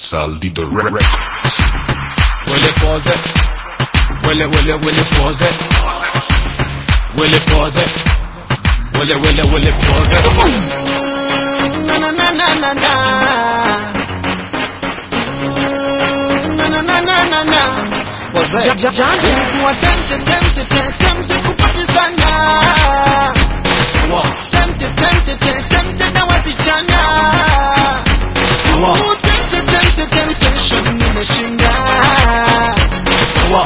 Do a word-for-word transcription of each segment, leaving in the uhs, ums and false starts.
Saldido Records. Will it pause it? Will it, will it, will it pause it? Will it pause it? Will it, will it, will it pause it? Na na na na na na. Na na na na na na. Pause it. Jump, jump, kuwa tempted, tempted, tempted kupati sana. Sawa. Tempted, tempted, tempted na wasichana. Sawa. Tempted, tempted, temptation nimeshinda. Sawa.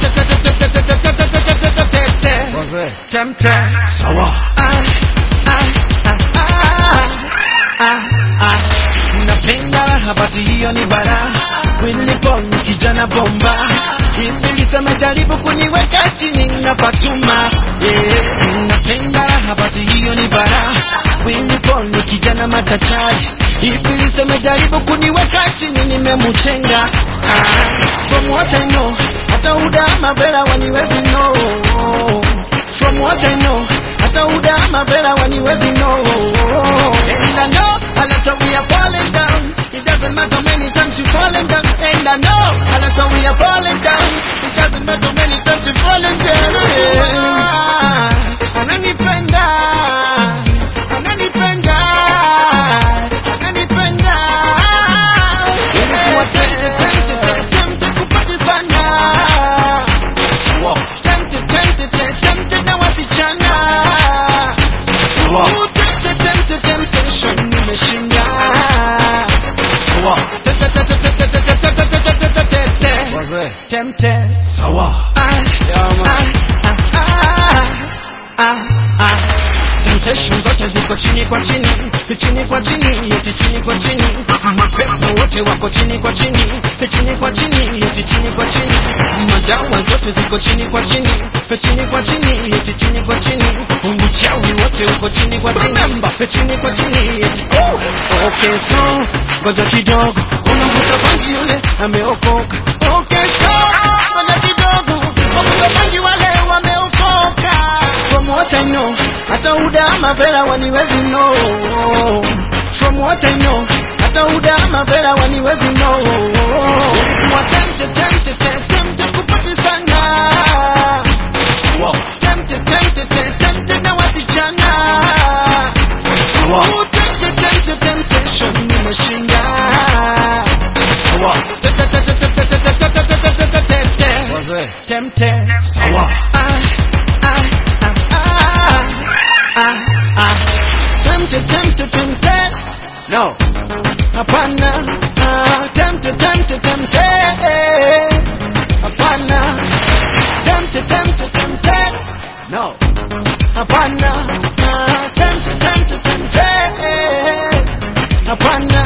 Tempted. Sawa. Ah, ah, ah, ah, ah, ah. Napenda habati hiyo ni bara. Willy Paul ni kijana bomba. Ibilisi amejaribu kuniweka chini na Fatuma. Yeah. Napenda habati hiyo ni bara. Willy Paul ni kijana machachari. Ibilisi amejaribu kuniweka chini nimemutenga. Ah, from what I know, hata uda mabela waniwezi know. From what I know, hata uda mabela waniwezi know. And I know a lot of we are falling down. It doesn't matter many times you falling down. And I know a lot of we are falling down. It doesn't matter many times you falling down. Yeah. Ananipenda, ananipenda, ananipenda. Nilikuwa tempted, tempted, tempted kupati sana. Tempted, tempted, tempted na wasichana. Tempted, tempted, temptation nimeshinda. Tempted. Sawa. Temptation zote ziko chini kwa chini, chini kwa chini, yeti chini kwa chini. Mapepo wote wako chini kwa chini, chini kwa chini, yeti chini kwa chini. Madawa zote ziko chini kwa chini, chini kwa chini, yeti chini kwa chini. Uchawi wote uko chini kwa chini, chini kwa chini, yeti. Okay, so ngoja kidogo, unamvuta bangi yule ameokoka. Okay, so ngoja kidogo, unamvuta bangi wale wameokoka. From what I know, hata uda mabela waniwezi know. From what I know, hata uda mabela waniwezi know. Nilikuwa tempted, tempted, tempted kupati sana. Tempted, tempted, tempted na wasichana. Tempted, tempted, temptation nimeshinda. Tempted. Sawa. Ah, ah, ah, ah, ah, ah. Tempted, tempted, tempted. No. Hapana. Ah, tempted, tempted, tempted. Hapana. Tempted, tempted, tempted. No. Hapana. Ah, tempted, tempted, tempted. Hapana.